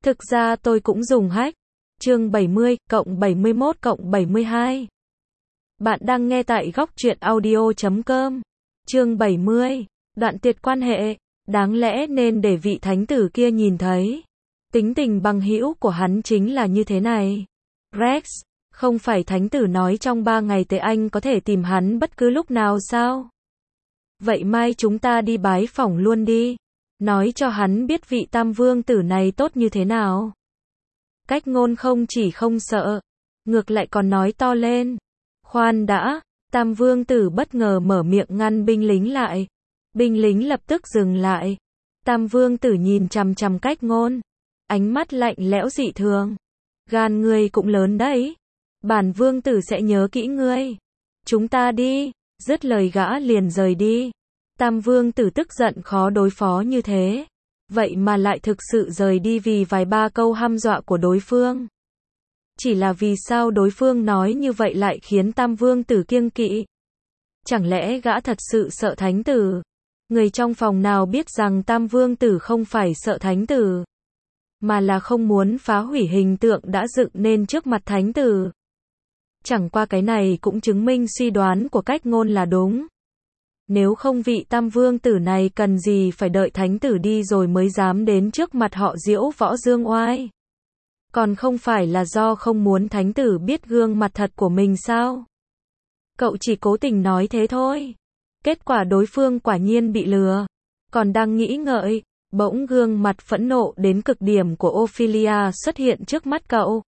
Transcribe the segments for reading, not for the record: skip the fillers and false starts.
Thực ra tôi cũng dùng hack. Chương 70 cộng 71 cộng 72. Bạn đang nghe tại góc truyện audio.com. Chương 70. Đoạn tuyệt quan hệ. Đáng lẽ nên để vị thánh tử kia nhìn thấy. Tính tình bằng hữu của hắn chính là như thế này. Rex, không phải thánh tử nói trong 3 ngày tới anh có thể tìm hắn bất cứ lúc nào sao? Vậy mai chúng ta đi bái phỏng luôn đi. Nói cho hắn biết vị tam vương tử này tốt như thế nào. Cách ngôn không chỉ không sợ, ngược lại còn nói to lên. Khoan đã, tam vương tử bất ngờ mở miệng ngăn binh lính lại. Binh lính lập tức dừng lại. Tam vương tử nhìn chằm chằm cách ngôn. Ánh mắt lạnh lẽo dị thường. Gan ngươi cũng lớn đấy. Bản vương tử sẽ nhớ kỹ ngươi. Chúng ta đi. Dứt lời gã liền rời đi. Tam vương tử tức giận khó đối phó như thế. Vậy mà lại thực sự rời đi vì vài ba câu hăm dọa của đối phương. Chỉ là vì sao đối phương nói như vậy lại khiến tam vương tử kiêng kỵ? Chẳng lẽ gã thật sự sợ thánh tử? Người trong phòng nào biết rằng tam vương tử không phải sợ thánh tử, mà là không muốn phá hủy hình tượng đã dựng nên trước mặt thánh tử. Chẳng qua cái này cũng chứng minh suy đoán của cách ngôn là đúng. Nếu không vị tam vương tử này cần gì phải đợi thánh tử đi rồi mới dám đến trước mặt họ diễu võ dương oai. Còn không phải là do không muốn thánh tử biết gương mặt thật của mình sao? Cậu chỉ cố tình nói thế thôi. Kết quả đối phương quả nhiên bị lừa. Còn đang nghĩ ngợi, bỗng gương mặt phẫn nộ đến cực điểm của Ophelia xuất hiện trước mắt cậu.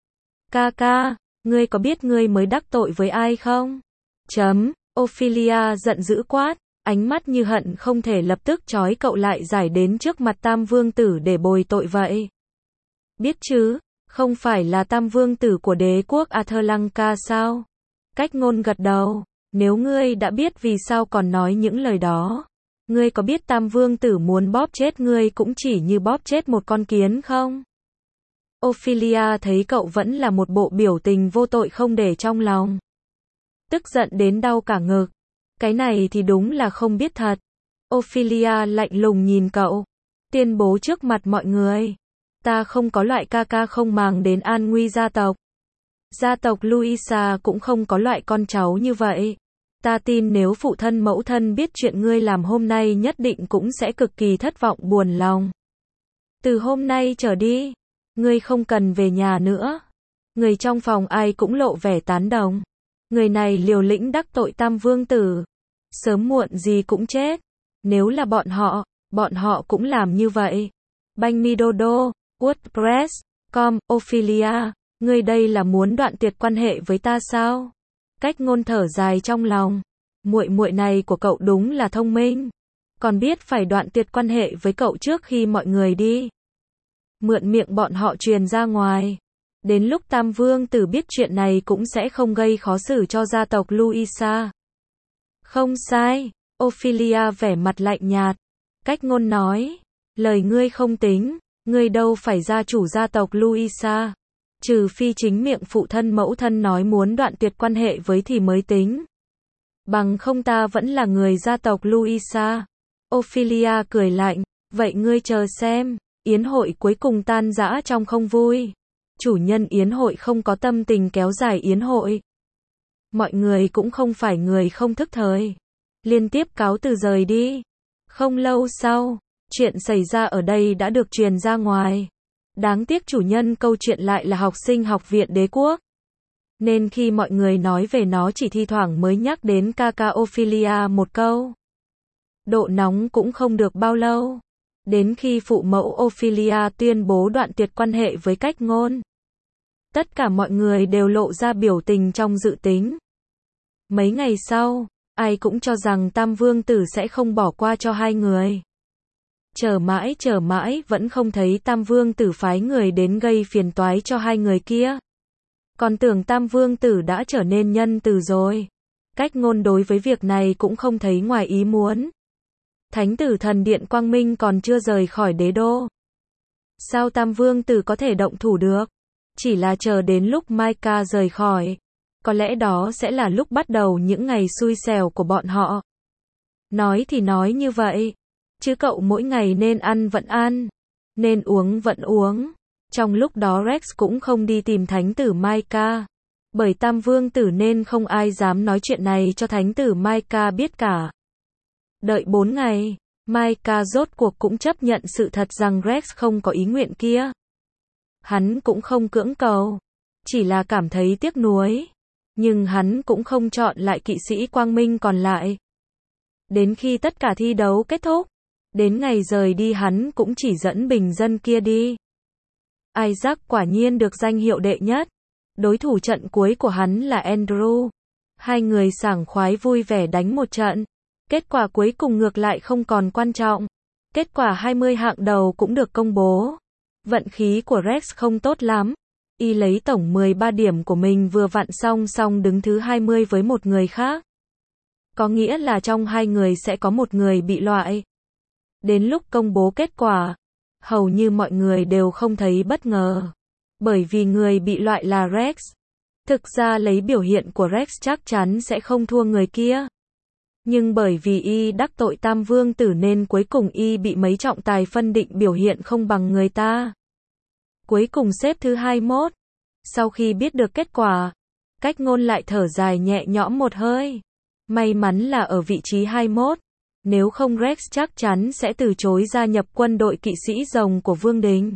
Ca, ngươi có biết ngươi mới đắc tội với ai không? Ophelia giận dữ quát, ánh mắt như hận không thể lập tức trói cậu lại giải đến trước mặt tam vương tử để bồi tội vậy. Biết chứ, không phải là tam vương tử của đế quốc Atlanka sao? Cách ngôn gật đầu, nếu ngươi đã biết vì sao còn nói những lời đó. Ngươi có biết tam vương tử muốn bóp chết ngươi cũng chỉ như bóp chết một con kiến không? Ophelia thấy cậu vẫn là một bộ biểu tình vô tội không để trong lòng. Tức giận đến đau cả ngực. Cái này thì đúng là không biết thật. Ophelia lạnh lùng nhìn cậu. Tuyên bố trước mặt mọi người. Ta không có loại ca không màng đến an nguy gia tộc. Gia tộc Luisa cũng không có loại con cháu như vậy. Ta tin nếu phụ thân mẫu thân biết chuyện ngươi làm hôm nay nhất định cũng sẽ cực kỳ thất vọng buồn lòng. Từ hôm nay trở đi, ngươi không cần về nhà nữa. Người trong phòng ai cũng lộ vẻ tán đồng. Người này liều lĩnh đắc tội tam vương tử. Sớm muộn gì cũng chết. Nếu là bọn họ cũng làm như vậy. Banh mi đô, WordPress.com, Ophelia, ngươi đây là muốn đoạn tuyệt quan hệ với ta sao? Cách ngôn thở dài trong lòng. Muội này của cậu đúng là thông minh. Còn biết phải đoạn tuyệt quan hệ với cậu trước khi mọi người đi. Mượn miệng bọn họ truyền ra ngoài. Đến lúc tam vương tử biết chuyện này cũng sẽ không gây khó xử cho gia tộc Luisa. Không sai, Ophelia vẻ mặt lạnh nhạt. Cách ngôn nói, lời ngươi không tính, ngươi đâu phải gia chủ gia tộc Luisa. Trừ phi chính miệng phụ thân mẫu thân nói muốn đoạn tuyệt quan hệ với thì mới tính. Bằng không ta vẫn là người gia tộc Luisa. Ophelia cười lạnh, vậy ngươi chờ xem, yến hội cuối cùng tan rã trong không vui. Chủ nhân yến hội không có tâm tình kéo dài yến hội. Mọi người cũng không phải người không thức thời. Liên tiếp cáo từ rời đi. Không lâu sau, chuyện xảy ra ở đây đã được truyền ra ngoài. Đáng tiếc chủ nhân câu chuyện lại là học sinh học viện đế quốc. Nên khi mọi người nói về nó chỉ thi thoảng mới nhắc đến ca Ophelia một câu. Độ nóng cũng không được bao lâu. Đến khi phụ mẫu Ophelia tuyên bố đoạn tuyệt quan hệ với cách ngôn. Tất cả mọi người đều lộ ra biểu tình trong dự tính. Mấy ngày sau, ai cũng cho rằng tam vương tử sẽ không bỏ qua cho hai người. Chờ mãi vẫn không thấy tam vương tử phái người đến gây phiền toái cho hai người kia. Còn tưởng tam vương tử đã trở nên nhân từ rồi. Cách ngôn đối với việc này cũng không thấy ngoài ý muốn. Thánh tử thần điện Quang Minh còn chưa rời khỏi đế đô. Sao tam vương tử có thể động thủ được? Chỉ là chờ đến lúc Micah rời khỏi. Có lẽ đó sẽ là lúc bắt đầu những ngày xui xẻo của bọn họ. Nói thì nói như vậy. Chứ cậu mỗi ngày nên ăn vẫn ăn. Nên uống vẫn uống. Trong lúc đó Rex cũng không đi tìm thánh tử Micah. Bởi Tam Vương tử nên không ai dám nói chuyện này cho thánh tử Micah biết cả. Đợi 4 ngày, Micah rốt cuộc cũng chấp nhận sự thật rằng Rex không có ý nguyện kia. Hắn cũng không cưỡng cầu, chỉ là cảm thấy tiếc nuối. Nhưng hắn cũng không chọn lại kỵ sĩ quang minh còn lại. Đến khi tất cả thi đấu kết thúc, đến ngày rời đi hắn cũng chỉ dẫn bình dân kia đi. Isaac quả nhiên được danh hiệu đệ nhất. Đối thủ trận cuối của hắn là Andrew. Hai người sảng khoái vui vẻ đánh một trận. Kết quả cuối cùng ngược lại không còn quan trọng. Kết quả 20 hạng đầu cũng được công bố. Vận khí của Rex không tốt lắm. Y lấy tổng 13 điểm của mình vừa vặn song đứng thứ 20 với một người khác. Có nghĩa là trong hai người sẽ có một người bị loại. Đến lúc công bố kết quả, hầu như mọi người đều không thấy bất ngờ. Bởi vì người bị loại là Rex. Thực ra lấy biểu hiện của Rex chắc chắn sẽ không thua người kia. Nhưng bởi vì y đắc tội Tam Vương tử nên cuối cùng y bị mấy trọng tài phân định biểu hiện không bằng người ta. Cuối cùng xếp thứ 21. Sau khi biết được kết quả, Cách Ngôn lại thở dài nhẹ nhõm một hơi. May mắn là ở vị trí 21. Nếu không Rex chắc chắn sẽ từ chối gia nhập quân đội kỵ sĩ rồng của Vương Đình.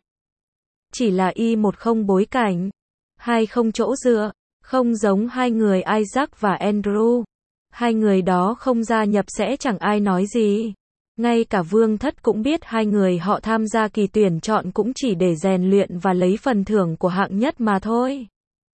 Chỉ là y một không bối cảnh, hai không chỗ dựa, không giống hai người Isaac và Andrew. Hai người đó không gia nhập sẽ chẳng ai nói gì. Ngay cả Vương Thất cũng biết hai người họ tham gia kỳ tuyển chọn cũng chỉ để rèn luyện và lấy phần thưởng của hạng nhất mà thôi.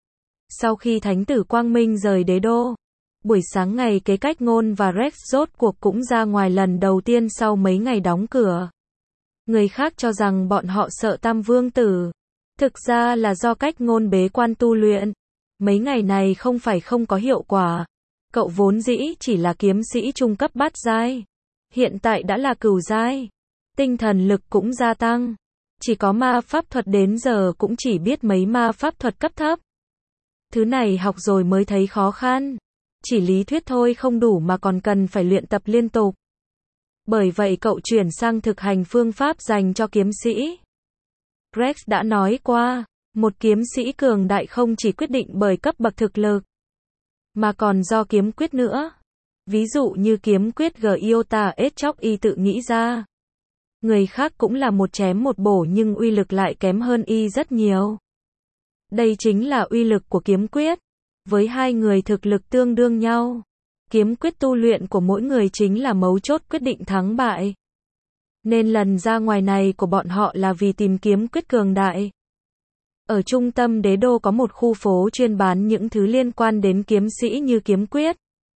Sau khi Thánh tử Quang Minh rời đế đô, buổi sáng ngày kế Cách Ngôn và Rex rốt cuộc cũng ra ngoài lần đầu tiên sau mấy ngày đóng cửa. Người khác cho rằng bọn họ sợ Tam Vương tử. Thực ra là do Cách Ngôn bế quan tu luyện. Mấy ngày này không phải không có hiệu quả. Cậu vốn dĩ chỉ là kiếm sĩ trung cấp bát giai. Hiện tại đã là cửu giai. Tinh thần lực cũng gia tăng. Chỉ có ma pháp thuật đến giờ cũng chỉ biết mấy ma pháp thuật cấp thấp. Thứ này học rồi mới thấy khó khăn. Chỉ lý thuyết thôi không đủ mà còn cần phải luyện tập liên tục. Bởi vậy cậu chuyển sang thực hành phương pháp dành cho kiếm sĩ. Rex đã nói qua, một kiếm sĩ cường đại không chỉ quyết định bởi cấp bậc thực lực, mà còn do kiếm quyết nữa. Ví dụ như kiếm quyết Giota Etchok y tự nghĩ ra. Người khác cũng là một chém một bổ nhưng uy lực lại kém hơn y rất nhiều. Đây chính là uy lực của kiếm quyết. Với hai người thực lực tương đương nhau, kiếm quyết tu luyện của mỗi người chính là mấu chốt quyết định thắng bại. Nên lần ra ngoài này của bọn họ là vì tìm kiếm quyết cường đại. Ở trung tâm đế đô có một khu phố chuyên bán những thứ liên quan đến kiếm sĩ như kiếm quyết,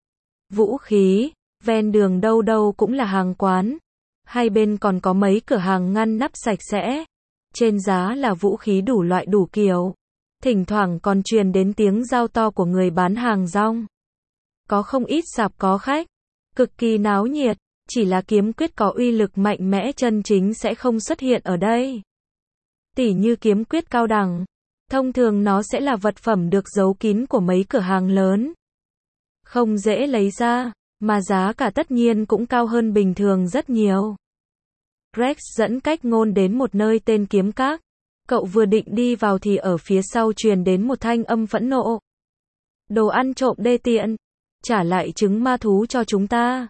vũ khí, ven đường đâu đâu cũng là hàng quán. Hai bên còn có mấy cửa hàng ngăn nắp sạch sẽ. Trên giá là vũ khí đủ loại đủ kiểu. Thỉnh thoảng còn truyền đến tiếng giao to của người bán hàng rong. Có không ít sạp có khách, cực kỳ náo nhiệt. Chỉ là kiếm quyết có uy lực mạnh mẽ chân chính sẽ không xuất hiện ở đây. Tỉ như kiếm quyết cao đẳng, thông thường nó sẽ là vật phẩm được giấu kín của mấy cửa hàng lớn. Không dễ lấy ra, mà giá cả tất nhiên cũng cao hơn bình thường rất nhiều. Rex dẫn Cách Ngôn đến một nơi tên Kiếm Các. Cậu vừa định đi vào thì ở phía sau truyền đến một thanh âm phẫn nộ. Đồ ăn trộm đê tiện, trả lại trứng ma thú cho chúng ta.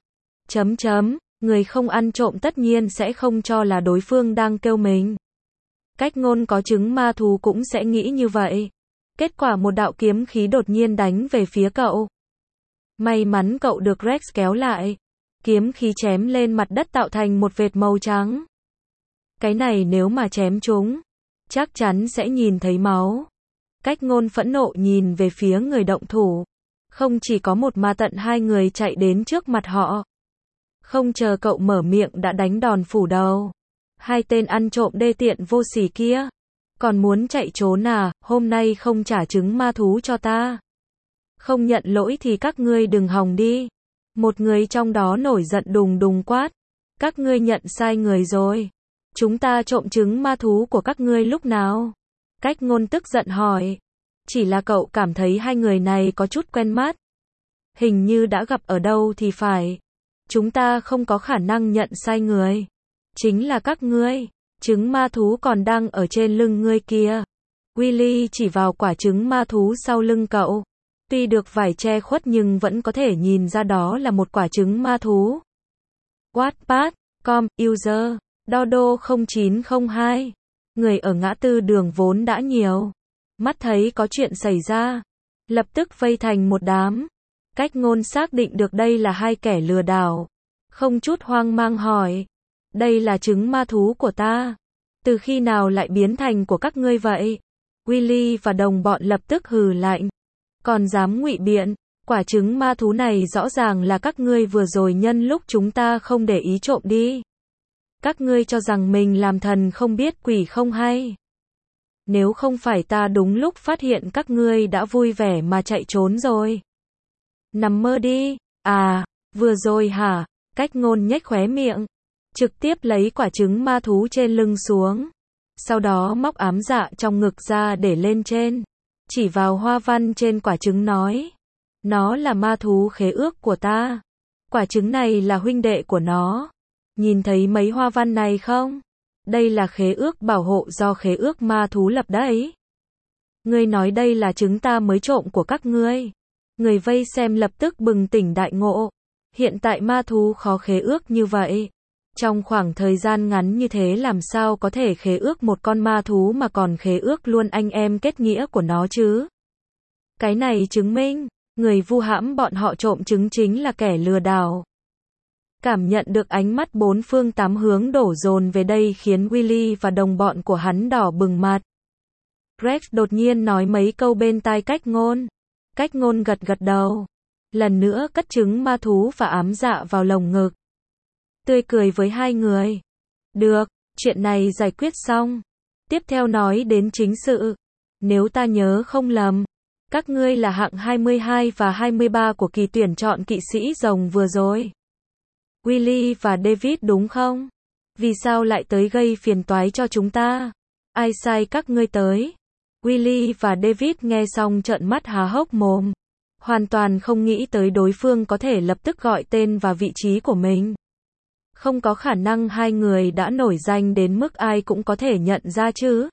Người không ăn trộm tất nhiên sẽ không cho là đối phương đang kêu mình. Cách Ngôn có trứng ma thú cũng sẽ nghĩ như vậy. Kết quả một đạo kiếm khí đột nhiên đánh về phía cậu. May mắn cậu được Rex kéo lại. Kiếm khí chém lên mặt đất tạo thành một vệt màu trắng. Cái này nếu mà chém trúng, chắc chắn sẽ nhìn thấy máu. Cách Ngôn phẫn nộ nhìn về phía người động thủ. Không chỉ có một mà tận hai người chạy đến trước mặt họ. Không chờ cậu mở miệng đã đánh đòn phủ đầu. Hai tên ăn trộm đê tiện vô sỉ kia. Còn muốn chạy trốn à, hôm nay không trả trứng ma thú cho ta. Không nhận lỗi thì các ngươi đừng hòng đi. Một người trong đó nổi giận đùng đùng quát. Các ngươi nhận sai người rồi. Chúng ta trộm trứng ma thú của các ngươi lúc nào? Cách Ngôn tức giận hỏi. Chỉ là cậu cảm thấy hai người này có chút quen mắt. Hình như đã gặp ở đâu thì phải. Chúng ta không có khả năng nhận sai người. Chính là các ngươi. Trứng ma thú còn đang ở trên lưng ngươi kia. Willy chỉ vào quả trứng ma thú sau lưng cậu. Tuy được vải che khuất nhưng vẫn có thể nhìn ra đó là một quả trứng ma thú. Wattpad.com, user, Dodo0902. Người ở ngã tư đường vốn đã nhiều. Mắt thấy có chuyện xảy ra. Lập tức vây thành một đám. Cách ngôn xác định được đây là hai kẻ lừa đảo. Không chút hoang mang hỏi. Đây là trứng ma thú của ta. Từ khi nào lại biến thành của các ngươi vậy? Willy và đồng bọn lập tức hừ lạnh. Còn dám ngụy biện, quả trứng ma thú này rõ ràng là các ngươi vừa rồi nhân lúc chúng ta không để ý trộm đi. Các ngươi cho rằng mình làm thần không biết quỷ không hay. Nếu không phải ta đúng lúc phát hiện các ngươi đã vui vẻ mà chạy trốn rồi. Nằm mơ đi, à, vừa rồi hả? Cách ngôn nhếch khóe miệng. Trực tiếp lấy quả trứng ma thú trên lưng xuống. Sau đó móc ám dạ trong ngực ra để lên trên. Chỉ vào hoa văn trên quả trứng nói. Nó là ma thú khế ước của ta. Quả trứng này là huynh đệ của nó. Nhìn thấy mấy hoa văn này không? Đây là khế ước bảo hộ do khế ước ma thú lập đấy. Ngươi nói đây là trứng ta mới trộm của các ngươi. Người vây xem lập tức bừng tỉnh đại ngộ. Hiện tại ma thú khó khế ước như vậy. Trong khoảng thời gian ngắn như thế làm sao có thể khế ước một con ma thú mà còn khế ước luôn anh em kết nghĩa của nó chứ? Cái này chứng minh, người vu hãm bọn họ trộm trứng chính là kẻ lừa đảo. Cảm nhận được ánh mắt bốn phương tám hướng đổ dồn về đây khiến Willy và đồng bọn của hắn đỏ bừng mặt. Rex đột nhiên nói mấy câu bên tai cách ngôn. Cách ngôn gật gật đầu. Lần nữa cất trứng ma thú và ám dạ vào lồng ngực. Tươi cười với hai người. Được, chuyện này giải quyết xong. Tiếp theo nói đến chính sự. Nếu ta nhớ không lầm, các ngươi là hạng 22 và 23 của kỳ tuyển chọn kỵ sĩ rồng vừa rồi. Willy và David đúng không? Vì sao lại tới gây phiền toái cho chúng ta? Ai sai các ngươi tới? Willy và David nghe xong trợn mắt há hốc mồm. Hoàn toàn không nghĩ tới đối phương có thể lập tức gọi tên và vị trí của mình. Không có khả năng hai người đã nổi danh đến mức ai cũng có thể nhận ra chứ.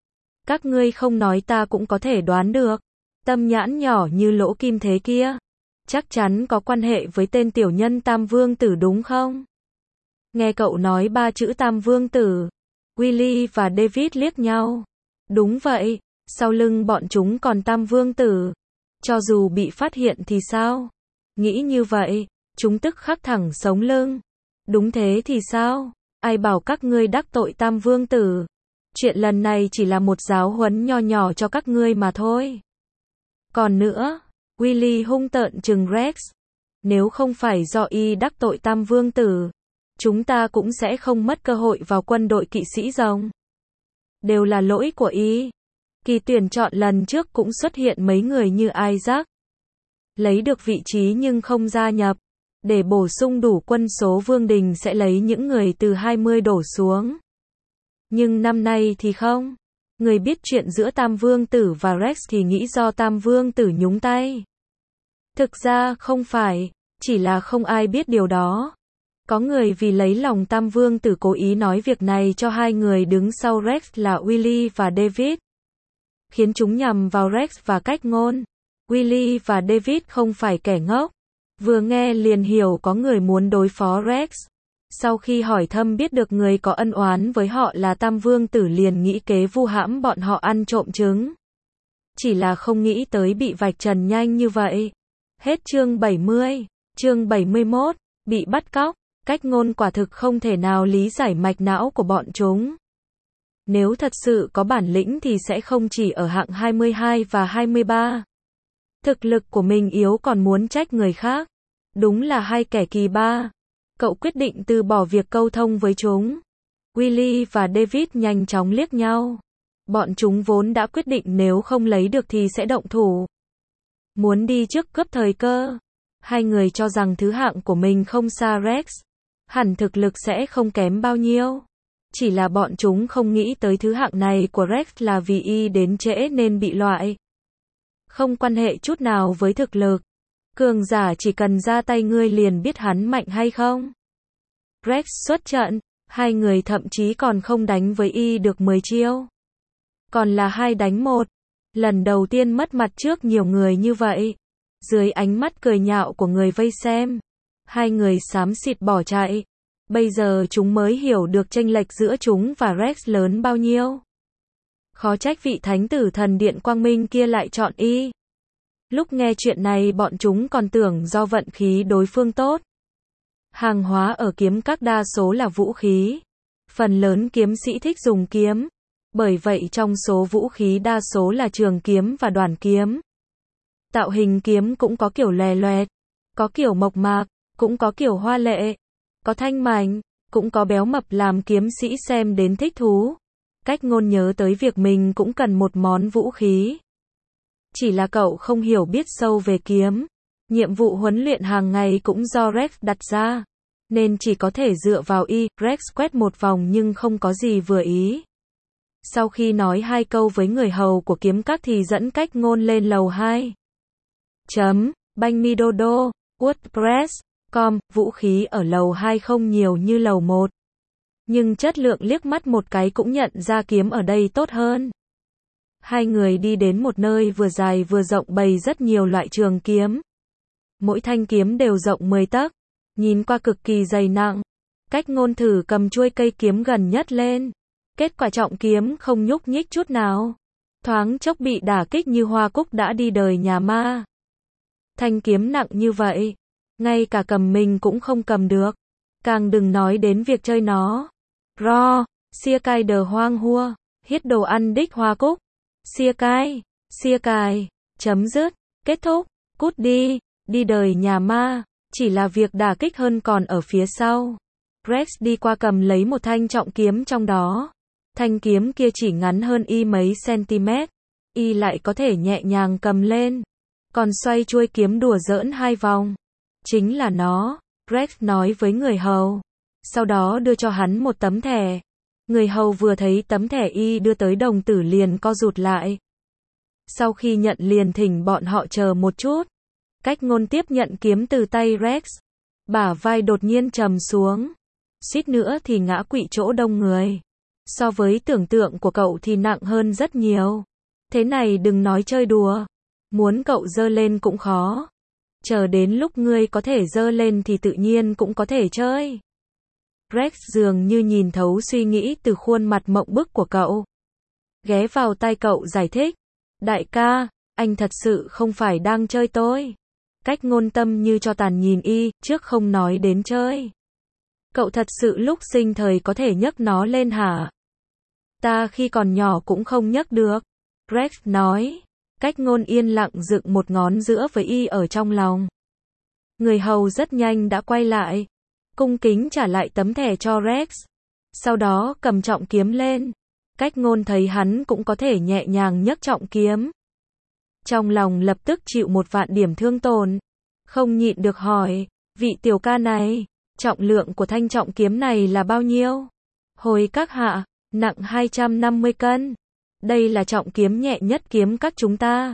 Các ngươi không nói ta cũng có thể đoán được. Tâm nhãn nhỏ như lỗ kim thế kia. Chắc chắn có quan hệ với tên tiểu nhân Tam Vương Tử đúng không? Nghe cậu nói ba chữ Tam Vương Tử. Willy và David liếc nhau. Đúng vậy, sau lưng bọn chúng còn Tam Vương Tử. Cho dù bị phát hiện thì sao? Nghĩ như vậy, chúng tức khắc thẳng sống lưng. Đúng thế thì sao? Ai bảo các ngươi đắc tội Tam Vương Tử? Chuyện lần này chỉ là một giáo huấn nho nhỏ cho các ngươi mà thôi. Còn nữa, Willy hung tợn trừng Rex. Nếu không phải do y đắc tội Tam Vương Tử, chúng ta cũng sẽ không mất cơ hội vào quân đội kỵ sĩ rồng. Đều là lỗi của y. Kỳ tuyển chọn lần trước cũng xuất hiện mấy người như Isaac. Lấy được vị trí nhưng không gia nhập. Để bổ sung đủ quân số Vương Đình sẽ lấy những người từ 20 đổ xuống. Nhưng năm nay thì không. Người biết chuyện giữa Tam Vương Tử và Rex thì nghĩ do Tam Vương Tử nhúng tay. Thực ra không phải, chỉ là không ai biết điều đó. Có người vì lấy lòng Tam Vương Tử cố ý nói việc này cho hai người đứng sau Rex là Willy và David. Khiến chúng nhầm vào Rex và cách ngôn. Willy và David không phải kẻ ngốc. Vừa nghe liền hiểu có người muốn đối phó Rex. Sau khi hỏi thăm biết được người có ân oán với họ là Tam Vương Tử liền nghĩ kế vu hãm bọn họ ăn trộm trứng. Chỉ là không nghĩ tới bị vạch trần nhanh như vậy. Hết chương 70, chương 71, bị bắt cóc. Cách ngôn quả thực không thể nào lý giải mạch não của bọn chúng. Nếu thật sự có bản lĩnh thì sẽ không chỉ ở hạng 22 và 23. Thực lực của mình yếu còn muốn trách người khác. Đúng là hai kẻ kỳ ba. Cậu quyết định từ bỏ việc câu thông với chúng. Willy và David nhanh chóng liếc nhau. Bọn chúng vốn đã quyết định nếu không lấy được thì sẽ động thủ. Muốn đi trước cướp thời cơ. Hai người cho rằng thứ hạng của mình không xa Rex. Hẳn thực lực sẽ không kém bao nhiêu. Chỉ là bọn chúng không nghĩ tới thứ hạng này của Rex là vì y đến trễ nên bị loại. Không quan hệ chút nào với thực lực. Cường giả chỉ cần ra tay ngươi liền biết hắn mạnh hay không. Rex xuất trận, Hai người thậm chí còn không đánh với y được 10 chiêu. Còn là 2 đánh 1. Lần đầu tiên mất mặt trước nhiều người như vậy. Dưới ánh mắt cười nhạo của người vây xem, hai người xám xịt bỏ chạy. Bây giờ chúng mới hiểu được chênh lệch giữa chúng và Rex lớn bao nhiêu. Khó trách vị thánh tử thần điện quang minh kia lại chọn y. Lúc nghe chuyện này bọn chúng còn tưởng do vận khí đối phương tốt. Hàng hóa ở kiếm các đa số là vũ khí. Phần lớn kiếm sĩ thích dùng kiếm. Bởi vậy trong số vũ khí đa số là trường kiếm và đoàn kiếm. Tạo hình kiếm cũng có kiểu lòe loẹt, có kiểu mộc mạc, cũng có kiểu hoa lệ, có thanh mảnh, cũng có béo mập làm kiếm sĩ xem đến thích thú. Cách Ngôn nhớ tới việc mình cũng cần một món vũ khí. Chỉ là cậu không hiểu biết sâu về kiếm. Nhiệm vụ huấn luyện hàng ngày cũng do Rex đặt ra, nên chỉ có thể dựa vào y. Rex quét một vòng nhưng không có gì vừa ý. Sau khi nói 2 câu với người hầu của kiếm các thì dẫn Cách Ngôn lên lầu 2. Banh Midodo, WordPress.com, vũ khí ở lầu 2 không nhiều như lầu 1. Nhưng chất lượng liếc mắt một cái cũng nhận ra kiếm ở đây tốt hơn. Hai người đi đến một nơi vừa dài vừa rộng bày rất nhiều loại trường kiếm. Mỗi thanh kiếm đều rộng 10 tấc, nhìn qua cực kỳ dày nặng. Cách Ngôn thử cầm chuôi cây kiếm gần nhất lên. Kết quả trọng kiếm không nhúc nhích chút nào. Thoáng chốc bị đả kích như hoa cúc đã đi đời nhà ma. Thanh kiếm nặng như vậy, ngay cả cầm mình cũng không cầm được. Càng đừng nói đến việc chơi nó. Xia cai đờ hoang hua, hiết đồ ăn đích hoa cúc. Xia cai, chấm dứt, kết thúc, cút đi, đi đời nhà ma. Chỉ là việc đả kích hơn còn ở phía sau. Rex đi qua cầm lấy một thanh trọng kiếm trong đó. Thanh kiếm kia chỉ ngắn hơn y mấy cm. Y lại có thể nhẹ nhàng cầm lên. Còn xoay chuôi kiếm đùa giỡn 2 vòng. Chính là nó, Rex nói với người hầu. Sau đó đưa cho hắn một tấm thẻ. Người hầu vừa thấy tấm thẻ y đưa tới đồng tử liền co rụt lại. Sau khi nhận liền thỉnh bọn họ chờ một chút. Cách Ngôn tiếp nhận kiếm từ tay Rex. Bả vai đột nhiên trầm xuống. Suýt nữa thì ngã quỵ chỗ đông người. So với tưởng tượng của cậu thì nặng hơn rất nhiều. Thế này đừng nói chơi đùa. Muốn cậu dơ lên cũng khó. Chờ đến lúc ngươi có thể dơ lên thì tự nhiên cũng có thể chơi. Rex dường như nhìn thấu suy nghĩ từ khuôn mặt mộng bức của cậu. Ghé vào tai cậu giải thích. Đại ca, anh thật sự không phải đang chơi tôi. Cách Ngôn tâm như cho tàn nhìn y, trước không nói đến chơi. Cậu thật sự lúc sinh thời có thể nhấc nó lên hả? Ta khi còn nhỏ cũng không nhấc được. Rex nói. Cách Ngôn yên lặng dựng một ngón giữa với y ở trong lòng. Người hầu rất nhanh đã quay lại. Cung kính trả lại tấm thẻ cho Rex. Sau đó cầm trọng kiếm lên. Cách Ngôn thấy hắn cũng có thể nhẹ nhàng nhấc trọng kiếm. Trong lòng lập tức chịu 1.000.000 điểm thương tổn. Không nhịn được hỏi. Vị tiểu ca này, trọng lượng của thanh trọng kiếm này là bao nhiêu? Hồi các hạ, nặng 250 cân. Đây là trọng kiếm nhẹ nhất kiếm các chúng ta.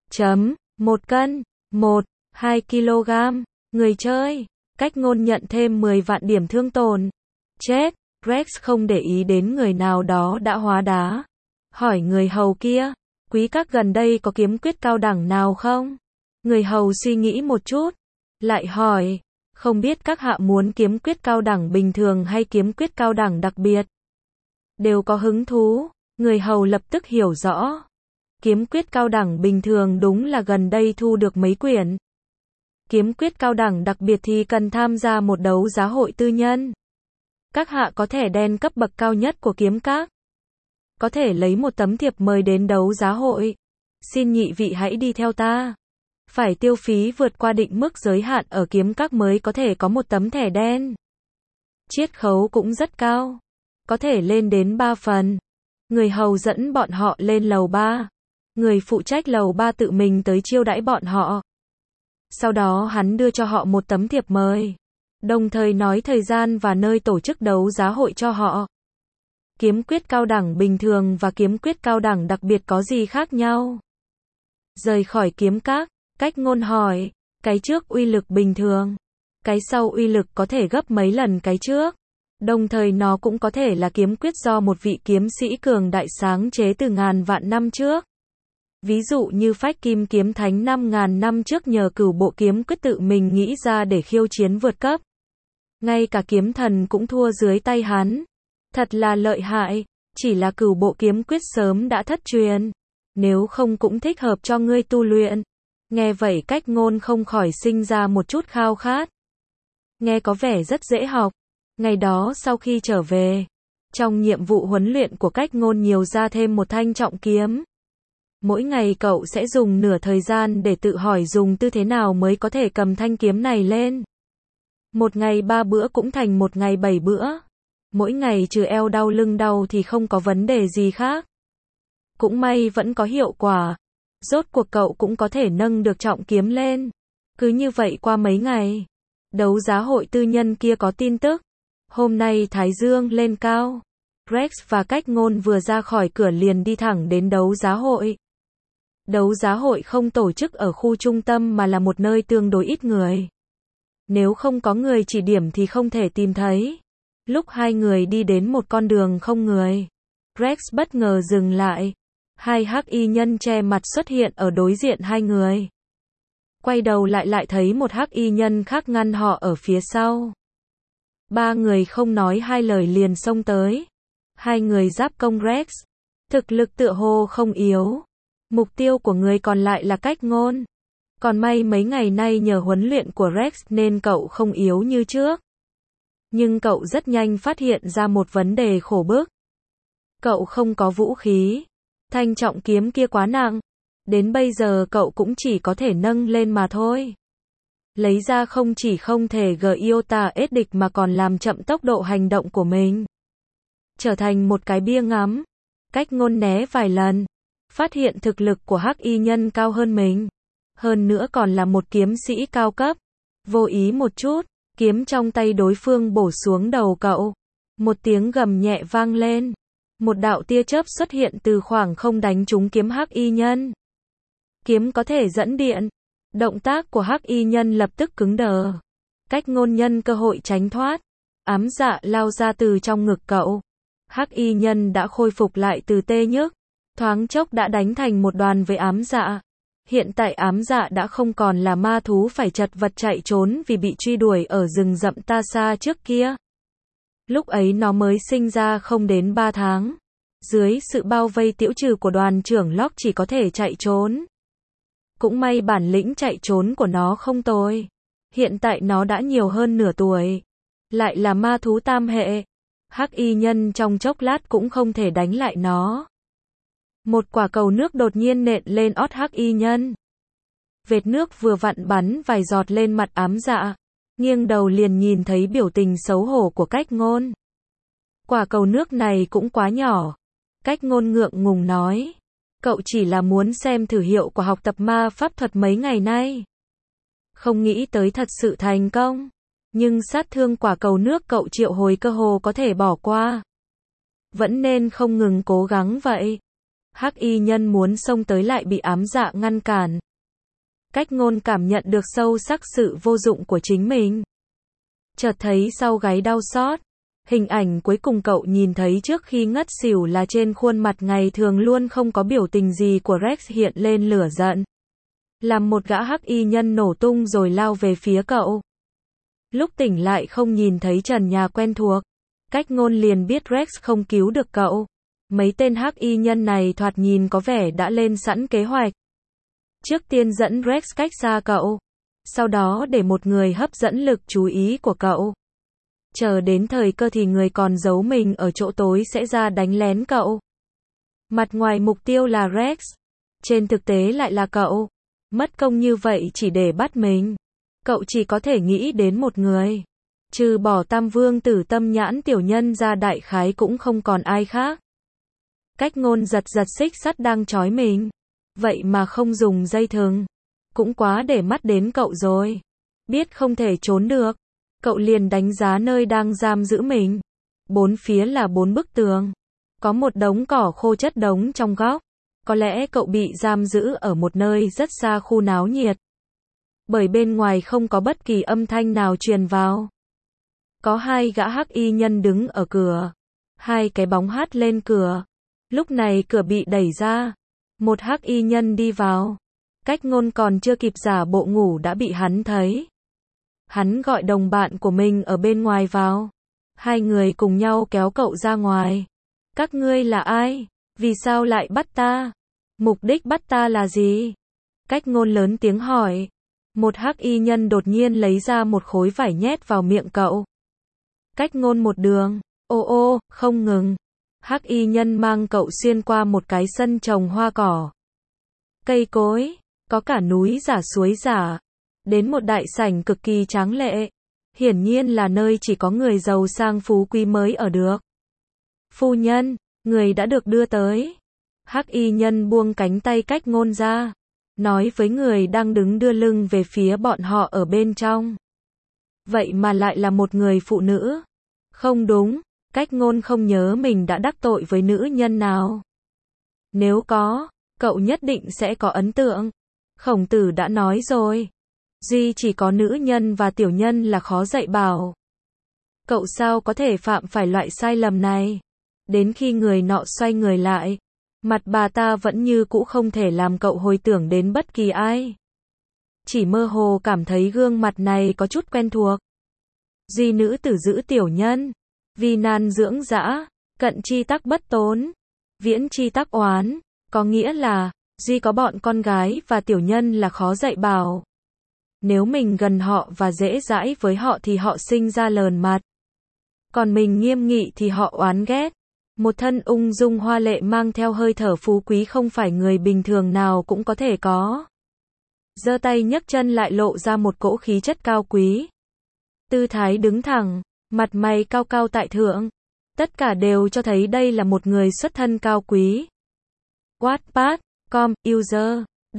1 cân, 2 kg. Người chơi. Cách Ngôn nhận thêm 10.000.000 điểm thương tổn. Chết. Rex không để ý đến người nào đó đã hóa đá. Hỏi người hầu kia. Quý các gần đây có kiếm quyết cao đẳng nào không? Người hầu suy nghĩ một chút. Lại hỏi. Không biết các hạ muốn kiếm quyết cao đẳng bình thường hay kiếm quyết cao đẳng đặc biệt? Đều có hứng thú. Người hầu lập tức hiểu rõ. Kiếm quyết cao đẳng bình thường đúng là gần đây thu được mấy quyển. Kiếm quyết cao đẳng đặc biệt thì cần tham gia một đấu giá hội tư nhân. Các hạ có thẻ đen cấp bậc cao nhất của kiếm các. Có thể lấy một tấm thiệp mời đến đấu giá hội. Xin nhị vị hãy đi theo ta. Phải tiêu phí vượt qua định mức giới hạn ở kiếm các mới có thể có một tấm thẻ đen. Chiết khấu cũng rất cao. Có thể lên đến 3 phần. Người hầu dẫn bọn họ lên lầu 3. Người phụ trách lầu 3 tự mình tới chiêu đãi bọn họ. Sau đó hắn đưa cho họ một tấm thiệp mời. Đồng thời nói thời gian và nơi tổ chức đấu giá hội cho họ. Kiếm quyết cao đẳng bình thường và kiếm quyết cao đẳng đặc biệt có gì khác nhau? Rời khỏi kiếm các, Cách Ngôn hỏi. Cái trước uy lực bình thường. Cái sau uy lực có thể gấp mấy lần cái trước. Đồng thời nó cũng có thể là kiếm quyết do một vị kiếm sĩ cường đại sáng chế từ ngàn vạn năm trước. Ví dụ như Phách Kim Kiếm Thánh 5.000 năm trước nhờ Cửu Bộ Kiếm Quyết tự mình nghĩ ra để khiêu chiến vượt cấp. Ngay cả kiếm thần cũng thua dưới tay hắn. Thật là lợi hại, chỉ là Cửu Bộ Kiếm Quyết sớm đã thất truyền. Nếu không cũng thích hợp cho ngươi tu luyện. Nghe vậy Cách Ngôn không khỏi sinh ra một chút khao khát. Nghe có vẻ rất dễ học. Ngày đó sau khi trở về, trong nhiệm vụ huấn luyện của Cách Ngôn nhiều ra thêm một thanh trọng kiếm. Mỗi ngày cậu sẽ dùng nửa thời gian để tự hỏi dùng tư thế nào mới có thể cầm thanh kiếm này lên. Một ngày 3 bữa cũng thành một ngày 7 bữa. Mỗi ngày trừ eo đau lưng đau thì không có vấn đề gì khác. Cũng may vẫn có hiệu quả. Rốt cuộc cậu cũng có thể nâng được trọng kiếm lên. Cứ như vậy qua mấy ngày, đấu giá hội tư nhân kia có tin tức. Hôm nay Thái Dương lên cao. Rex và Cách Ngôn vừa ra khỏi cửa liền đi thẳng đến đấu giá hội. Đấu giá hội không tổ chức ở khu trung tâm mà là một nơi tương đối ít người. Nếu không có người chỉ điểm thì không thể tìm thấy. Lúc hai người đi đến một con đường không người, Rex bất ngờ dừng lại. Hai hắc y nhân che mặt xuất hiện ở đối diện hai người. Quay đầu lại thấy một hắc y nhân khác ngăn họ ở phía sau. Ba người không nói hai lời liền xông tới. Hai người giáp công Rex. Thực lực tựa hồ không yếu. Mục tiêu của người còn lại là Cách Ngôn. Còn may mấy ngày nay nhờ huấn luyện của Rex nên cậu không yếu như trước. Nhưng cậu rất nhanh phát hiện ra một vấn đề khổ bức. Cậu không có vũ khí. Thanh trọng kiếm kia quá nặng. Đến bây giờ cậu cũng chỉ có thể nâng lên mà thôi. Lấy ra không chỉ không thể iota ết địch mà còn làm chậm tốc độ hành động của mình. Trở thành một cái bia ngắm. Cách Ngôn né vài lần. Phát hiện thực lực của hắc y nhân cao hơn mình. Hơn nữa còn là một kiếm sĩ cao cấp. Vô ý một chút, kiếm trong tay đối phương bổ xuống đầu cậu. Một tiếng gầm nhẹ vang lên. Một đạo tia chớp xuất hiện từ khoảng không đánh trúng kiếm hắc y nhân. Kiếm có thể dẫn điện. Động tác của hắc y nhân lập tức cứng đờ. Cách Ngôn nhân cơ hội tránh thoát. Ám dạ lao ra từ trong ngực cậu. Hắc y nhân đã khôi phục lại từ tê nhức. Thoáng chốc đã đánh thành một đoàn với ám dạ. Hiện tại ám dạ đã không còn là ma thú phải chật vật chạy trốn vì bị truy đuổi ở rừng rậm Ta Xa trước kia. Lúc ấy nó mới sinh ra không đến 3 tháng. Dưới sự bao vây tiễu trừ của đoàn trưởng Locke chỉ có thể chạy trốn. Cũng may bản lĩnh chạy trốn của nó không tồi. Hiện tại nó đã nhiều hơn nửa tuổi. Lại là ma thú tam hệ. Hắc y nhân trong chốc lát cũng không thể đánh lại nó. Một quả cầu nước đột nhiên nện lên ót hắc y nhân. Vệt nước vừa vặn bắn vài giọt lên mặt ám dạ. Nghiêng đầu liền nhìn thấy biểu tình xấu hổ của Cách Ngôn. Quả cầu nước này cũng quá nhỏ. Cách Ngôn ngượng ngùng nói. Cậu chỉ là muốn xem thử hiệu quả học tập ma pháp thuật mấy ngày nay. Không nghĩ tới thật sự thành công. Nhưng sát thương quả cầu nước cậu triệu hồi cơ hồ có thể bỏ qua. Vẫn nên không ngừng cố gắng vậy. Hắc y nhân muốn xông tới lại bị ám dạ ngăn cản. Cách Ngôn cảm nhận được sâu sắc sự vô dụng của chính mình. Chợt thấy sau gáy đau xót. Hình ảnh cuối cùng cậu nhìn thấy trước khi ngất xỉu là trên khuôn mặt ngày thường luôn không có biểu tình gì của Rex hiện lên lửa giận. Làm một gã hắc y nhân nổ tung rồi lao về phía cậu. Lúc tỉnh lại không nhìn thấy trần nhà quen thuộc. Cách Ngôn liền biết Rex không cứu được cậu. Mấy tên hắc y nhân này thoạt nhìn có vẻ đã lên sẵn kế hoạch. Trước tiên dẫn Rex cách xa cậu. Sau đó để một người hấp dẫn lực chú ý của cậu. Chờ đến thời cơ thì người còn giấu mình ở chỗ tối sẽ ra đánh lén cậu. Mặt ngoài mục tiêu là Rex. Trên thực tế lại là cậu. Mất công như vậy chỉ để bắt mình. Cậu chỉ có thể nghĩ đến một người. Trừ bỏ Tam Vương Tử Tâm Nhãn tiểu nhân ra đại khái cũng không còn ai khác. Cách Ngôn giật xích sắt đang trói mình. Vậy mà không dùng dây thừng. Cũng quá để mắt đến cậu rồi. Biết không thể trốn được. Cậu liền đánh giá nơi đang giam giữ mình. Bốn phía là 4 bức tường. Có một đống cỏ khô chất đống trong góc. Có lẽ cậu bị giam giữ ở một nơi rất xa khu náo nhiệt. Bởi bên ngoài không có bất kỳ âm thanh nào truyền vào. Có hai gã hắc y nhân đứng ở cửa. Hai cái bóng hắt lên cửa. Lúc này cửa bị đẩy ra. Một hắc y nhân đi vào. Cách Ngôn còn chưa kịp giả bộ ngủ đã bị hắn thấy. Hắn gọi đồng bạn của mình ở bên ngoài vào. Hai người cùng nhau kéo cậu ra ngoài. Các ngươi là ai? Vì sao lại bắt ta? Mục đích bắt ta là gì? Cách Ngôn lớn tiếng hỏi. Một hắc y nhân đột nhiên lấy ra một khối vải nhét vào miệng cậu. Cách Ngôn một đường. Ô, không ngừng. Hắc y nhân mang cậu xuyên qua một cái sân trồng hoa cỏ. Cây cối, có cả núi giả suối giả. Đến một đại sảnh cực kỳ tráng lệ. Hiển nhiên là nơi chỉ có người giàu sang phú quý mới ở được. Phu nhân, người đã được đưa tới. Hắc y nhân buông cánh tay Cách Ngôn ra. Nói với người đang đứng đưa lưng về phía bọn họ ở bên trong. Vậy mà lại là một người phụ nữ. Không đúng, Cách Ngôn không nhớ mình đã đắc tội với nữ nhân nào. Nếu có, cậu nhất định sẽ có ấn tượng. Khổng Tử đã nói rồi. Duy chỉ có nữ nhân và tiểu nhân là khó dạy bảo. Cậu sao có thể phạm phải loại sai lầm này? Đến khi người nọ xoay người lại, mặt bà ta vẫn như cũ không thể làm cậu hồi tưởng đến bất kỳ ai. Chỉ mơ hồ cảm thấy gương mặt này có chút quen thuộc. Duy nữ tử giữ tiểu nhân, vì nan dưỡng dã, cận chi tắc bất tốn, viễn chi tắc oán, có nghĩa là, duy có bọn con gái và tiểu nhân là khó dạy bảo. Nếu mình gần họ và dễ dãi với họ thì họ sinh ra lờn mặt. Còn mình nghiêm nghị thì họ oán ghét. Một thân ung dung hoa lệ mang theo hơi thở phú quý không phải người bình thường nào cũng có thể có. Giơ tay nhấc chân lại lộ ra một cỗ khí chất cao quý. Tư thái đứng thẳng, mặt mày cao cao tại thượng. Tất cả đều cho thấy đây là một người xuất thân cao quý. Wattpad.com, user,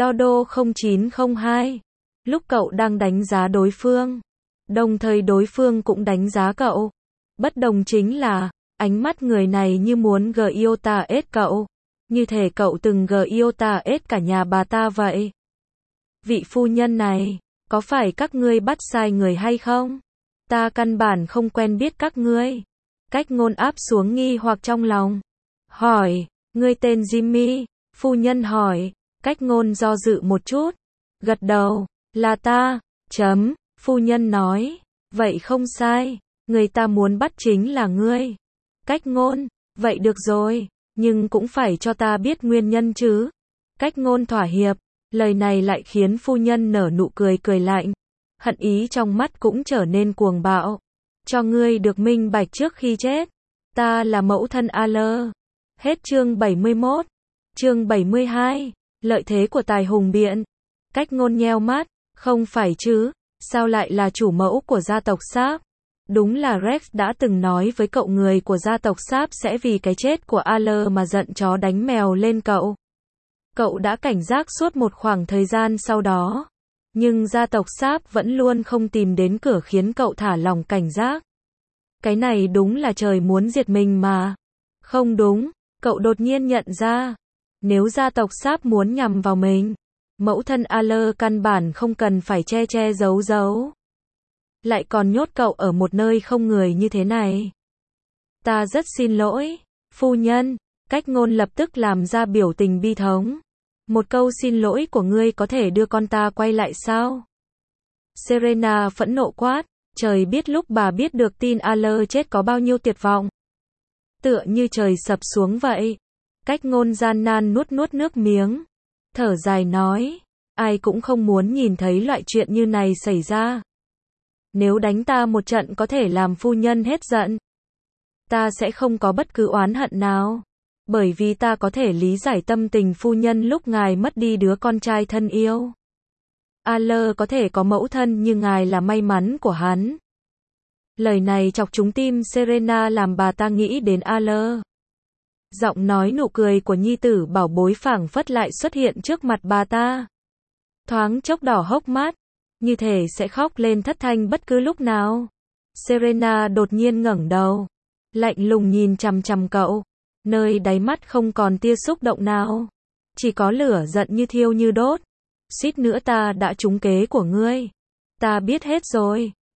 Dodo0902. Lúc cậu đang đánh giá đối phương, đồng thời đối phương cũng đánh giá cậu. Bất đồng chính là, ánh mắt người này như muốn giota cậu. Như thể cậu từng giota cả nhà bà ta vậy. Vị phu nhân này, có phải các ngươi bắt sai người hay không? Ta căn bản không quen biết các ngươi. Cách Ngôn áp xuống nghi hoặc trong lòng. Hỏi, ngươi tên Jimmy? Phu nhân hỏi. Cách Ngôn do dự một chút. Gật đầu, là ta. Phu nhân nói. Vậy không sai, người ta muốn bắt chính là ngươi. Cách Ngôn, vậy được rồi, nhưng cũng phải cho ta biết nguyên nhân chứ. Cách Ngôn thỏa hiệp, lời này lại khiến phu nhân nở nụ cười cười lạnh. Hận ý trong mắt cũng trở nên cuồng bạo. Cho ngươi được minh bạch trước khi chết. Ta là mẫu thân A-lơ. Hết chương 71. Chương 72. Lợi thế của tài hùng biện. Cách Ngôn nheo mắt. Không phải chứ, sao lại là chủ mẫu của gia tộc Sáp? Đúng là Rex đã từng nói với cậu người của gia tộc Sáp sẽ vì cái chết của A-lơ mà giận chó đánh mèo lên cậu. Cậu đã cảnh giác suốt một khoảng thời gian sau đó. Nhưng gia tộc Sáp vẫn luôn không tìm đến cửa khiến cậu thả lòng cảnh giác. Cái này đúng là trời muốn diệt mình mà. Không đúng, cậu đột nhiên nhận ra. Nếu gia tộc Sáp muốn nhằm vào mình, mẫu thân A-lơ căn bản không cần phải che giấu giấu. Lại còn nhốt cậu ở một nơi không người như thế này. Ta rất xin lỗi, phu nhân. Cách Ngôn lập tức làm ra biểu tình bi thống. Một câu xin lỗi của ngươi có thể đưa con ta quay lại sao? Serena phẫn nộ quát. Trời biết lúc bà biết được tin A-lơ chết có bao nhiêu tuyệt vọng. Tựa như trời sập xuống vậy. Cách Ngôn gian nan nuốt nước miếng. Thở dài nói. Ai cũng không muốn nhìn thấy loại chuyện như này xảy ra. Nếu đánh ta một trận có thể làm phu nhân hết giận. Ta sẽ không có bất cứ oán hận nào. Bởi vì ta có thể lý giải tâm tình phu nhân lúc ngài mất đi đứa con trai thân yêu. A-lơ có thể có mẫu thân nhưng ngài là may mắn của hắn. Lời này chọc trúng tim Serena làm bà ta nghĩ đến A-lơ. Giọng nói nụ cười của nhi tử bảo bối phảng phất lại xuất hiện trước mặt bà ta. Thoáng chốc đỏ hốc mắt, như thể sẽ khóc lên thất thanh bất cứ lúc nào. Serena đột nhiên ngẩng đầu, lạnh lùng nhìn chằm chằm cậu, nơi đáy mắt không còn tia xúc động nào, chỉ có lửa giận như thiêu như đốt. Suýt nữa ta đã trúng kế của ngươi. Ta biết hết rồi.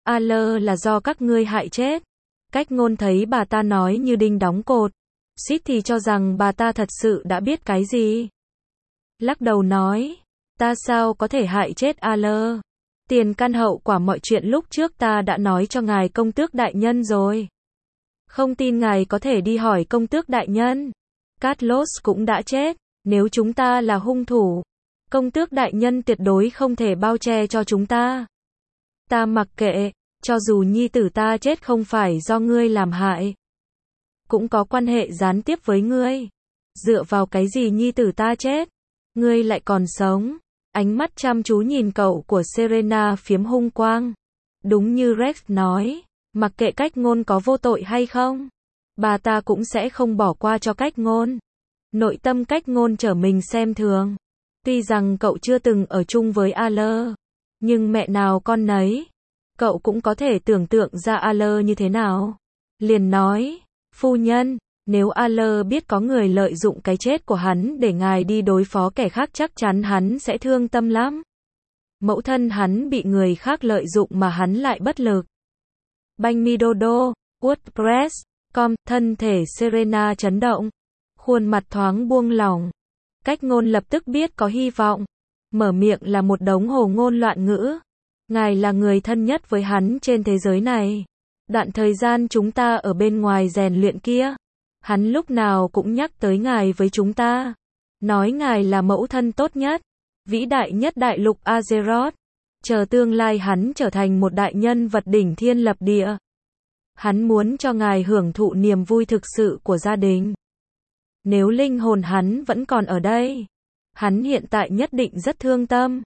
là do các ngươi hại chết. Cách ngôn thấy bà ta nói như đinh đóng cột. Suýt thì cho rằng bà ta thật sự đã biết cái gì. Lắc đầu nói, ta sao có thể hại chết tiền căn hậu quả mọi chuyện lúc trước ta đã nói cho ngài công tước đại nhân rồi. Không tin ngài có thể đi hỏi công tước đại nhân. Carlos cũng đã chết, nếu chúng ta là hung thủ, công tước đại nhân tuyệt đối không thể bao che cho chúng ta. Ta mặc kệ, cho dù nhi tử ta chết không phải do ngươi làm hại, cũng có quan hệ gián tiếp với ngươi. Dựa vào cái gì nhi tử ta chết, ngươi lại còn sống? Ánh mắt chăm chú nhìn cậu của Serena phiếm hung quang. Đúng như Rex nói, mặc kệ cách ngôn có vô tội hay không, bà ta cũng sẽ không bỏ qua cho cách ngôn. Nội tâm cách ngôn trở mình xem thường. Tuy rằng cậu chưa từng ở chung với nhưng mẹ nào con nấy, cậu cũng có thể tưởng tượng ra như thế nào. Liền nói, phu nhân, nếu biết có người lợi dụng cái chết của hắn để ngài đi đối phó kẻ khác chắc chắn hắn sẽ thương tâm lắm. Mẫu thân hắn bị người khác lợi dụng mà hắn lại bất lực. Banh mi Dodo, WordPress.com, thân thể Serena chấn động. Khuôn mặt thoáng buông lỏng. Cách ngôn lập tức biết có hy vọng. Mở miệng là một đống hồ ngôn loạn ngữ. Ngài là người thân nhất với hắn trên thế giới này. Đoạn thời gian chúng ta ở bên ngoài rèn luyện kia, hắn lúc nào cũng nhắc tới ngài với chúng ta. Nói ngài là mẫu thân tốt nhất, vĩ đại nhất đại lục Azeroth. Chờ tương lai hắn trở thành một đại nhân vật đỉnh thiên lập địa. Hắn muốn cho ngài hưởng thụ niềm vui thực sự của gia đình. Nếu linh hồn hắn vẫn còn ở đây, hắn hiện tại nhất định rất thương tâm.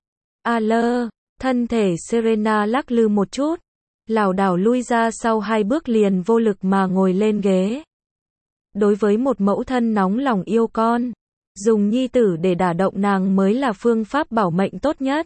Thân thể Serena lắc lư một chút, lảo đảo lui ra sau 2 bước liền vô lực mà ngồi lên ghế. Đối với một mẫu thân nóng lòng yêu con, dùng nhi tử để đả động nàng mới là phương pháp bảo mệnh tốt nhất.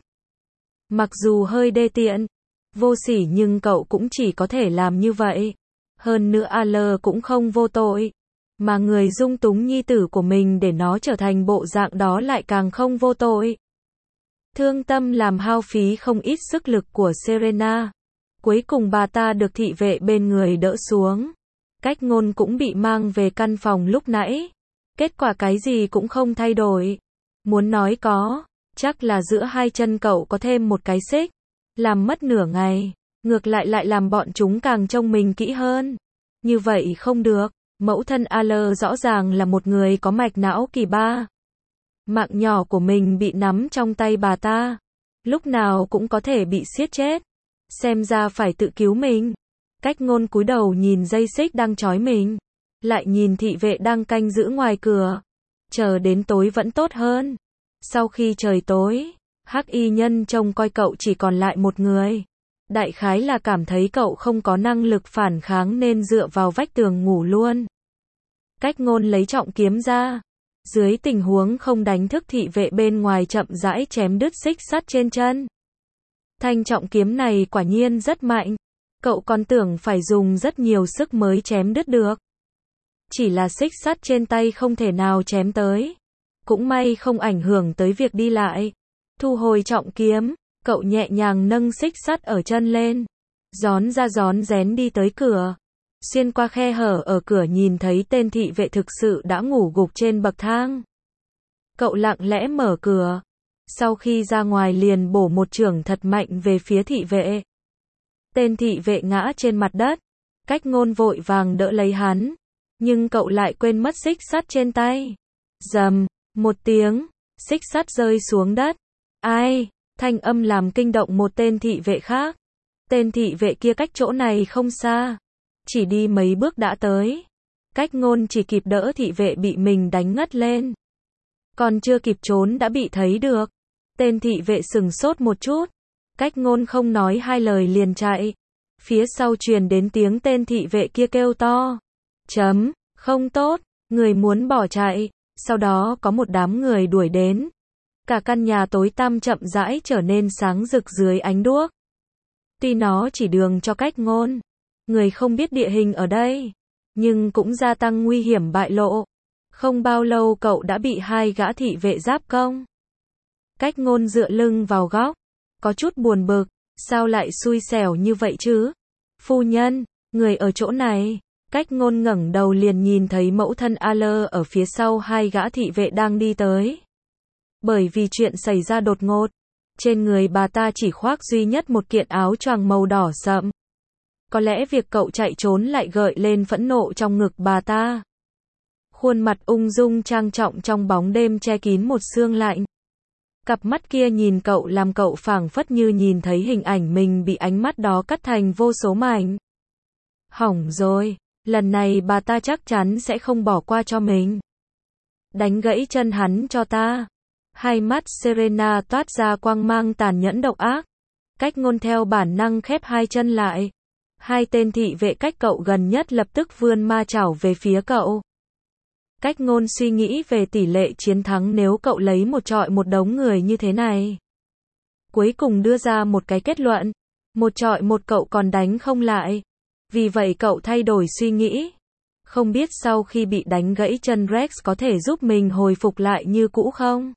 Mặc dù hơi đê tiện, vô sỉ nhưng cậu cũng chỉ có thể làm như vậy. Hơn nữa cũng không vô tội, mà người dung túng nhi tử của mình để nó trở thành bộ dạng đó lại càng không vô tội. Thương tâm làm hao phí không ít sức lực của Serena. Cuối cùng bà ta được thị vệ bên người đỡ xuống. Cách ngôn cũng bị mang về căn phòng lúc nãy. Kết quả cái gì cũng không thay đổi. Muốn nói có, chắc là giữa hai chân cậu có thêm một cái xích. Làm mất nửa ngày, ngược lại làm bọn chúng càng trông mình kỹ hơn. Như vậy không được, mẫu thân rõ ràng là một người có mạch não kỳ ba. Mạng nhỏ của mình bị nắm trong tay bà ta, lúc nào cũng có thể bị siết chết. Xem ra phải tự cứu mình. Cách ngôn cúi đầu nhìn dây xích đang trói mình, lại nhìn thị vệ đang canh giữ ngoài cửa. Chờ đến tối vẫn tốt hơn. Sau khi trời tối, Hắc Y nhân trông coi cậu chỉ còn lại một người. Đại khái là cảm thấy cậu không có năng lực phản kháng nên dựa vào vách tường ngủ luôn. Cách ngôn lấy trọng kiếm ra. Dưới tình huống không đánh thức thị vệ bên ngoài chậm rãi chém đứt xích sắt trên chân. Thanh trọng kiếm này quả nhiên rất mạnh. Cậu còn tưởng phải dùng rất nhiều sức mới chém đứt được. Chỉ là xích sắt trên tay không thể nào chém tới. Cũng may không ảnh hưởng tới việc đi lại. Thu hồi trọng kiếm, cậu nhẹ nhàng nâng xích sắt ở chân lên. Rón ra rón rén đi tới cửa. Xuyên qua khe hở ở cửa nhìn thấy tên thị vệ thực sự đã ngủ gục trên bậc thang. Cậu lặng lẽ mở cửa. Sau khi ra ngoài liền bổ một chưởng thật mạnh về phía thị vệ. Tên thị vệ ngã trên mặt đất. Cách ngôn vội vàng đỡ lấy hắn. Nhưng cậu lại quên mất xích sắt trên tay. Rầm, một tiếng, xích sắt rơi xuống đất. Ai? Thanh âm làm kinh động một tên thị vệ khác. Tên thị vệ kia cách chỗ này không xa. Chỉ đi mấy bước đã tới. Cách ngôn chỉ kịp đỡ thị vệ bị mình đánh ngất lên. Còn chưa kịp trốn đã bị thấy được. Tên thị vệ sừng sốt một chút. Cách ngôn không nói hai lời liền chạy. Phía sau truyền đến tiếng tên thị vệ kia kêu to. Không tốt, người muốn bỏ chạy. Sau đó có một đám người đuổi đến. Cả căn nhà tối tăm chậm rãi trở nên sáng rực dưới ánh đuốc. Tuy nó chỉ đường cho cách ngôn. Người không biết địa hình ở đây. Nhưng cũng gia tăng nguy hiểm bại lộ. Không bao lâu cậu đã bị 2 gã thị vệ giáp công. Cách ngôn dựa lưng vào góc. Có chút buồn bực. Sao lại xui xẻo như vậy chứ? Phu nhân, người ở chỗ này. Cách ngôn ngẩng đầu liền nhìn thấy mẫu thân Aler ở phía sau hai gã thị vệ đang đi tới. Bởi vì chuyện xảy ra đột ngột, trên người bà ta chỉ khoác duy nhất một kiện áo choàng màu đỏ sậm. Có lẽ việc cậu chạy trốn lại gợi lên phẫn nộ trong ngực bà ta. Khuôn mặt ung dung trang trọng trong bóng đêm che kín một sương lạnh. Cặp mắt kia nhìn cậu làm cậu phảng phất như nhìn thấy hình ảnh mình bị ánh mắt đó cắt thành vô số mảnh. Hỏng rồi, lần này bà ta chắc chắn sẽ không bỏ qua cho mình. Đánh gãy chân hắn cho ta. Hai mắt Serena toát ra quang mang tàn nhẫn độc ác. Cách ngôn theo bản năng khép hai chân lại. Hai tên thị vệ cách cậu gần nhất lập tức vươn ma chảo về phía cậu. Cách ngôn suy nghĩ về tỷ lệ chiến thắng nếu cậu lấy một trọi một đống người như thế này. Cuối cùng đưa ra một cái kết luận. Một trọi một cậu còn đánh không lại. Vì vậy cậu thay đổi suy nghĩ. Không biết sau khi bị đánh gãy chân Rex có thể giúp mình hồi phục lại như cũ không?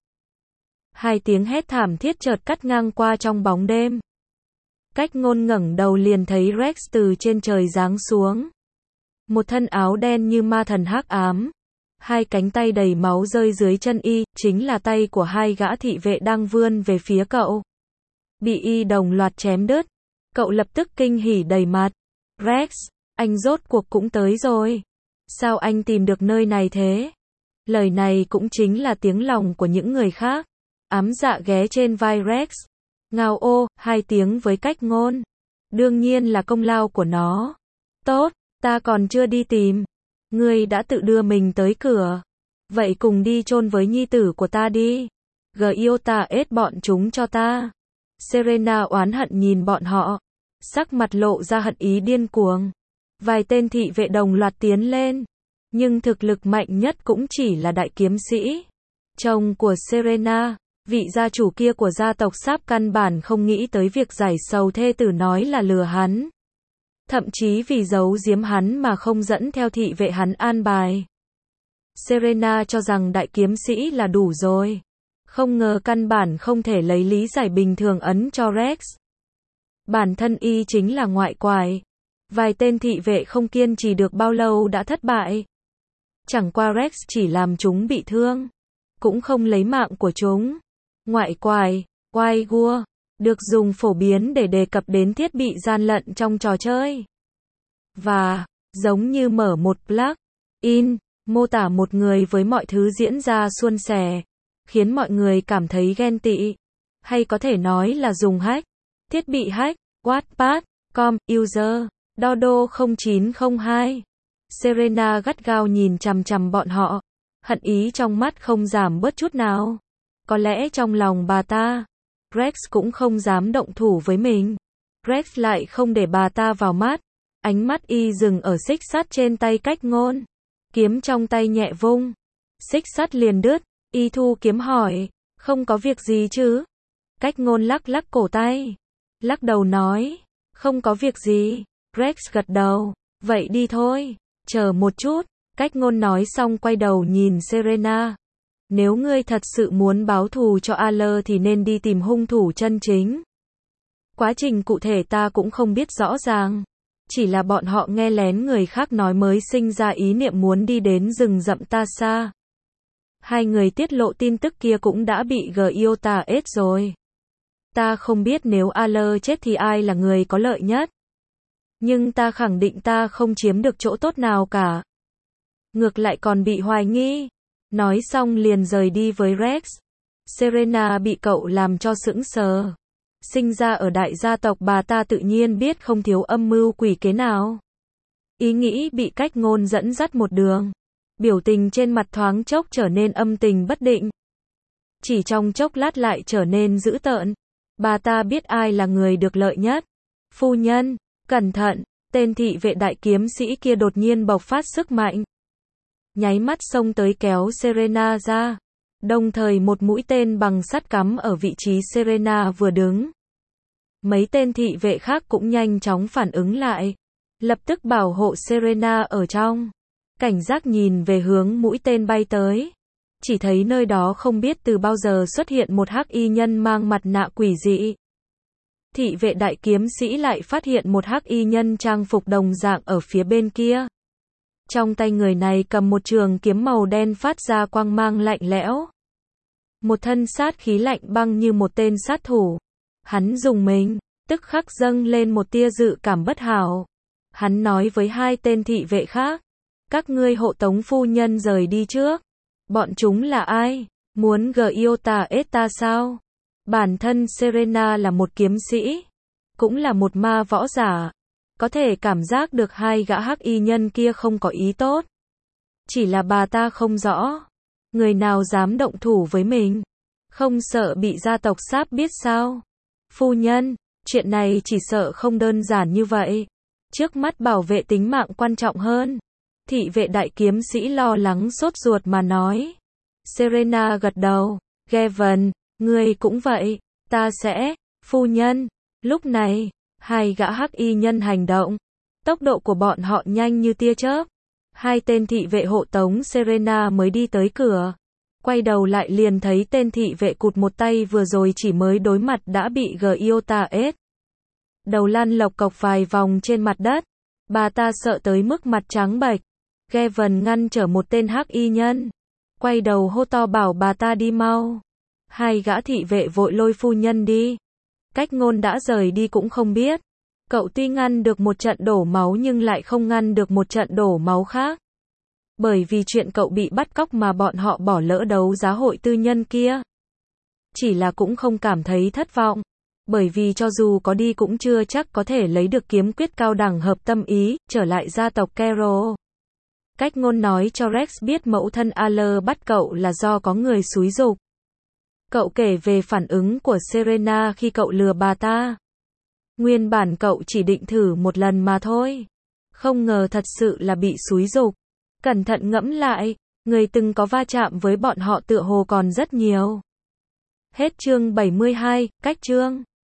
Hai tiếng hét thảm thiết chợt cắt ngang qua trong bóng đêm. Cách ngôn ngẩng đầu liền thấy Rex từ trên trời giáng xuống. Một thân áo đen như ma thần hắc ám. Hai cánh tay đầy máu rơi dưới chân y, chính là tay của hai gã thị vệ đang vươn về phía cậu. Bị y đồng loạt chém đứt. Cậu lập tức kinh hỉ đầy mặt. Rex, anh rốt cuộc cũng tới rồi. Sao anh tìm được nơi này thế? Lời này cũng chính là tiếng lòng của những người khác. Ám dạ ghé trên vai Rex. Ngao ô, hai tiếng với cách ngôn. Đương nhiên là công lao của nó. Tốt, ta còn chưa đi tìm. Ngươi đã tự đưa mình tới cửa. Vậy cùng đi chôn với nhi tử của ta đi. Giota ết bọn chúng cho ta. Serena oán hận nhìn bọn họ. Sắc mặt lộ ra hận ý điên cuồng. Vài tên thị vệ đồng loạt tiến lên. Nhưng thực lực mạnh nhất cũng chỉ là đại kiếm sĩ. Chồng của Serena, vị gia chủ kia của gia tộc Sáp căn bản không nghĩ tới việc giải sầu thê tử nói là lừa hắn. Thậm chí vì giấu giếm hắn mà không dẫn theo thị vệ hắn an bài. Serena cho rằng đại kiếm sĩ là đủ rồi. Không ngờ căn bản không thể lấy lý giải bình thường ấn cho Rex. Bản thân y chính là ngoại quải. Vài tên thị vệ không kiên trì được bao lâu đã thất bại. Chẳng qua Rex chỉ làm chúng bị thương. Cũng không lấy mạng của chúng. Ngoại quải, quai gua, được dùng phổ biến để đề cập đến thiết bị gian lận trong trò chơi. Và, giống như mở một plug-in, mô tả một người với mọi thứ diễn ra suôn sẻ, khiến mọi người cảm thấy ghen tị. Hay có thể nói là dùng hack. Thiết bị hack, Wattpad.com, user, Dodo 0902. Serena gắt gao nhìn chằm chằm bọn họ. Hận ý trong mắt không giảm bớt chút nào. Có lẽ trong lòng bà ta, Rex cũng không dám động thủ với mình. Rex lại không để bà ta vào mắt. Ánh mắt y dừng ở xích sắt trên tay cách ngôn. Kiếm trong tay nhẹ vung. Xích sắt liền đứt. Y thu kiếm hỏi. Không có việc gì chứ? Cách ngôn lắc lắc cổ tay. Lắc đầu nói. Không có việc gì. Rex gật đầu. Vậy đi thôi. Chờ một chút. Cách ngôn nói xong quay đầu nhìn Serena. Nếu ngươi thật sự muốn báo thù cho Aler thì nên đi tìm hung thủ chân chính. Quá trình cụ thể ta cũng không biết rõ ràng. Chỉ là bọn họ nghe lén người khác nói mới sinh ra ý niệm muốn đi đến rừng rậm Tasa. Hai người tiết lộ tin tức kia cũng đã bị Giota ết rồi. Ta không biết nếu Aler chết thì ai là người có lợi nhất. Nhưng ta khẳng định ta không chiếm được chỗ tốt nào cả. Ngược lại còn bị hoài nghi. Nói xong liền rời đi với Rex. Serena bị cậu làm cho sững sờ. Sinh ra ở đại gia tộc bà ta tự nhiên biết không thiếu âm mưu quỷ kế nào. Ý nghĩ bị cách ngôn dẫn dắt một đường. Biểu tình trên mặt thoáng chốc trở nên âm tình bất định. Chỉ trong chốc lát lại trở nên dữ tợn. Bà ta biết ai là người được lợi nhất. Phu nhân, cẩn thận, tên thị vệ đại kiếm sĩ kia đột nhiên bộc phát sức mạnh. Nháy mắt xông tới kéo Serena ra. Đồng thời một mũi tên bằng sắt cắm ở vị trí Serena vừa đứng. Mấy tên thị vệ khác cũng nhanh chóng phản ứng lại. Lập tức bảo hộ Serena ở trong. Cảnh giác nhìn về hướng mũi tên bay tới. Chỉ thấy nơi đó không biết từ bao giờ xuất hiện một hắc y nhân mang mặt nạ quỷ dị. thị vệ đại kiếm sĩ lại phát hiện một hắc y nhân trang phục đồng dạng ở phía bên kia. Trong tay người này cầm một trường kiếm màu đen phát ra quang mang lạnh lẽo. Một thân sát khí lạnh băng như một tên sát thủ. Hắn dùng mình, tức khắc dâng lên một tia dự cảm bất hảo. Hắn nói với hai tên thị vệ khác, các ngươi hộ tống phu nhân rời đi trước. Bọn chúng là ai? Muốn Giota Esta sao? Bản thân Serena là một kiếm sĩ, cũng là một ma võ giả. Có thể cảm giác được hai gã hắc y nhân kia không có ý tốt. Chỉ là bà ta không rõ. Người nào dám động thủ với mình? Không sợ bị gia tộc Sáp biết sao? Phu nhân, chuyện này chỉ sợ không đơn giản như vậy. Trước mắt bảo vệ tính mạng quan trọng hơn. Thị vệ đại kiếm sĩ lo lắng sốt ruột mà nói. Serena gật đầu. Gavin, ngươi cũng vậy. Ta sẽ, phu nhân. Lúc này, hai gã hắc y nhân hành động. Tốc độ của bọn họ nhanh như tia chớp. Hai tên thị vệ hộ tống Serena mới đi tới cửa. Quay đầu lại liền thấy tên thị vệ cụt một tay vừa rồi chỉ mới đối mặt đã bị Giota ết. Đầu lăn lộc cộc vài vòng trên mặt đất. Bà ta sợ tới mức mặt trắng bệch. Gavin ngăn trở một tên hắc y nhân. Quay đầu hô to bảo bà ta đi mau. Hai gã thị vệ vội lôi phu nhân đi. Cách ngôn đã rời đi cũng không biết. Cậu tuy ngăn được một trận đổ máu nhưng lại không ngăn được một trận đổ máu khác. Bởi vì chuyện cậu bị bắt cóc mà bọn họ bỏ lỡ đấu giá hội tư nhân kia. Chỉ là cũng không cảm thấy thất vọng. Bởi vì cho dù có đi cũng chưa chắc có thể lấy được kiếm quyết cao đẳng hợp tâm ý, trở lại gia tộc Carol. Cách ngôn nói cho Rex biết mẫu thân Al bắt cậu là do có người xúi giục. Cậu kể về phản ứng của Serena khi cậu lừa bà ta. Nguyên bản cậu chỉ định thử một lần mà thôi. Không ngờ thật sự là bị xúi giục. Cẩn thận ngẫm lại, người từng có va chạm với bọn họ tựa hồ còn rất nhiều. Hết chương 72, cách chương